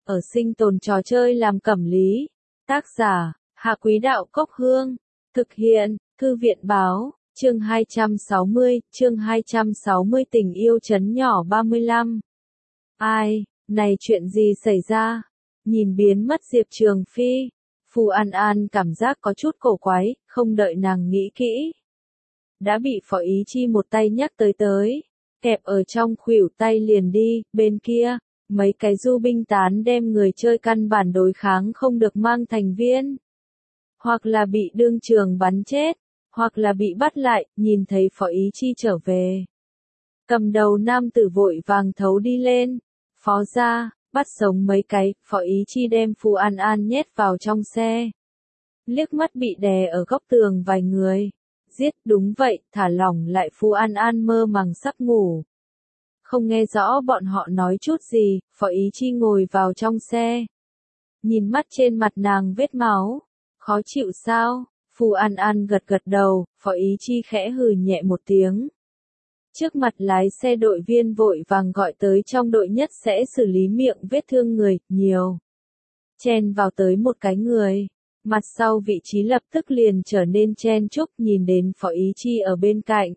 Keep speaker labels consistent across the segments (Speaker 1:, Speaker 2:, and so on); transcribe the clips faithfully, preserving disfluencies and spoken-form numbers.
Speaker 1: ở sinh tồn trò chơi làm cẩm lý. Tác giả, Hạ Quý Đạo Cốc Hương. Thực hiện, Thư viện Báo, chương hai trăm sáu mươi, chương hai trăm sáu mươi tình yêu trấn nhỏ ba mươi lăm. Ai, này chuyện gì xảy ra? Nhìn biến mất Diệp Trường Phi, Phù An An cảm giác có chút cổ quái, không đợi nàng nghĩ kỹ. Đã bị Phó Ý Chi một tay nhắc tới tới, kẹp ở trong khuỷu tay liền đi, bên kia, mấy cái du binh tán đem người chơi căn bản đối kháng không được mang thành viên. Hoặc là bị đương trường bắn chết, hoặc là bị bắt lại, nhìn thấy Phó Ý Chi trở về. Cầm đầu nam tử vội vàng thấu đi lên, phó ra, bắt sống mấy cái, Phó Ý Chi đem Phù An An nhét vào trong xe. Liếc mắt bị đè ở góc tường vài người. Giết, đúng vậy, thả lỏng lại Phù An An mơ màng sắp ngủ. Không nghe rõ bọn họ nói chút gì, Phó Ý Chi ngồi vào trong xe. Nhìn mắt trên mặt nàng vết máu. Khó chịu sao? Phù An An gật gật đầu, Phó Ý Chi khẽ hừ nhẹ một tiếng. Trước mặt lái xe đội viên vội vàng gọi tới trong đội nhất sẽ xử lý miệng vết thương người, nhiều. Chen vào tới một cái người. Mặt sau vị trí lập tức liền trở nên chen chúc, nhìn đến Phó Ý Chi ở bên cạnh.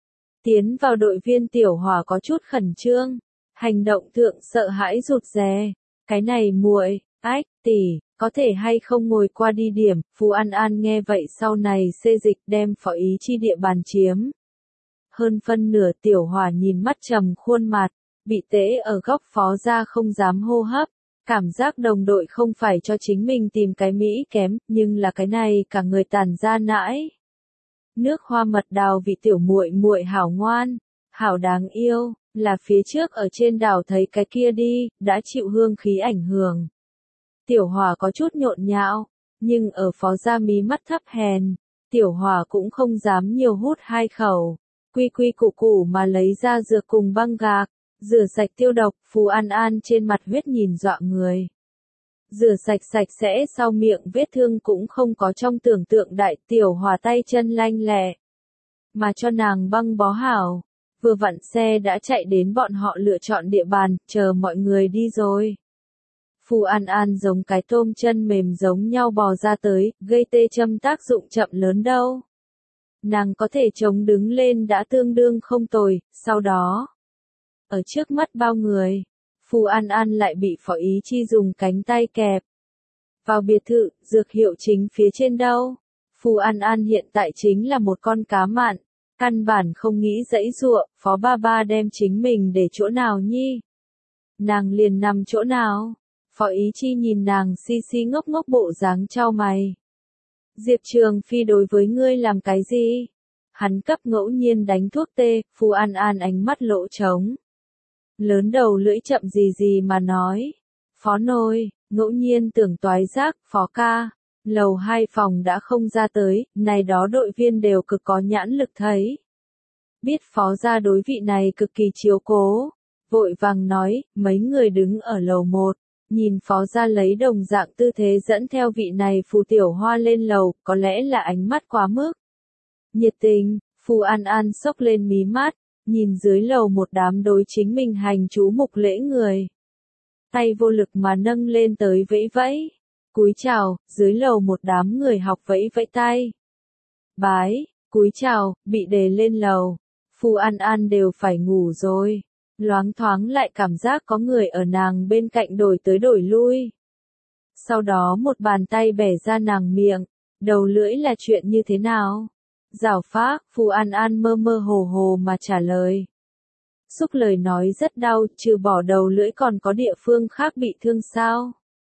Speaker 1: Tiến vào đội viên Tiểu Hòa có chút khẩn trương, hành động thượng sợ hãi rụt rè. Cái này muội, ách, tỷ, có thể hay không ngồi qua đi điểm. Phù An An nghe vậy sau này xê dịch đem Phó Ý Chi địa bàn chiếm. Hơn phân nửa Tiểu Hòa nhìn mắt trầm khuôn mặt, bị tễ ở góc phó ra không dám hô hấp. Cảm giác đồng đội không phải cho chính mình tìm cái mỹ kém, nhưng là cái này cả người tàn ra nãi. Nước hoa mật đào vị tiểu muội muội hảo ngoan, hảo đáng yêu, là phía trước ở trên đảo thấy cái kia đi, đã chịu hương khí ảnh hưởng. Tiểu Hòa có chút nhộn nhạo, nhưng ở phó gia mí mắt thấp hèn, Tiểu Hòa cũng không dám nhiều hút hai khẩu, quy quy củ củ mà lấy ra dược cùng băng gạc. Rửa sạch tiêu độc, Phù An An trên mặt huyết nhìn dọa người. Rửa sạch sạch sẽ sau miệng vết thương cũng không có trong tưởng tượng đại. Tiểu Hòa tay chân lanh lẹ. Mà cho nàng băng bó hảo. Vừa vặn xe đã chạy đến bọn họ lựa chọn địa bàn, chờ mọi người đi rồi. Phù An An giống cái tôm chân mềm giống nhau bò ra tới, gây tê châm tác dụng chậm lớn đâu. Nàng có thể chống đứng lên đã tương đương không tồi, sau đó. Ở trước mắt bao người, Phù An An lại bị Phó Ý Chi dùng cánh tay kẹp. Vào biệt thự, dược hiệu chính phía trên đâu. Phù An An hiện tại chính là một con cá mặn, căn bản không nghĩ giãy giụa, Phó ba ba đem chính mình để chỗ nào nhi. Nàng liền nằm chỗ nào. Phó Ý Chi nhìn nàng si si ngốc ngốc bộ dáng chau mày. Diệp Trường Phi đối với ngươi làm cái gì? Hắn cấp ngẫu nhiên đánh thuốc tê, Phù An An ánh mắt lỗ trống. Lớn đầu lưỡi chậm gì gì mà nói. Phó nôi, ngẫu nhiên tưởng toái giác, Phó ca. Lầu hai phòng đã không ra tới, này đó đội viên đều cực có nhãn lực thấy. Biết Phó gia đối vị này cực kỳ chiếu cố. Vội vàng nói, mấy người đứng ở lầu một. Nhìn Phó gia lấy đồng dạng tư thế dẫn theo vị này Phù Tiểu Hoa lên lầu, có lẽ là ánh mắt quá mức. Nhiệt tình, Phù An An xốc lên mí mắt. Nhìn dưới lầu một đám đối chính mình hành chú mục lễ người. Tay vô lực mà nâng lên tới vẫy vẫy. Cúi chào, dưới lầu một đám người học vẫy vẫy tay. Bái, cúi chào, bị đề lên lầu. Phù An An đều phải ngủ rồi. Loáng thoáng lại cảm giác có người ở nàng bên cạnh đổi tới đổi lui. Sau đó một bàn tay bẻ ra nàng miệng. Đầu lưỡi là chuyện như thế nào? Giảo phác, Phù An An mơ mơ hồ hồ mà trả lời. Xúc lời nói rất đau, trừ bỏ đầu lưỡi còn có địa phương khác bị thương sao?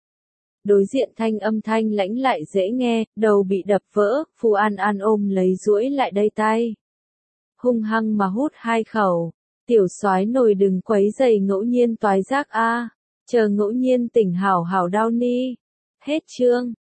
Speaker 1: Đối diện thanh âm thanh lãnh lại dễ nghe, đầu bị đập vỡ, Phù An An ôm lấy duỗi lại đây tay. Hung hăng mà hút hai khẩu. Tiểu soái nồi đừng quấy giày ngẫu nhiên toái giác a, chờ ngẫu nhiên tỉnh hảo hảo đau ni. Hết chương.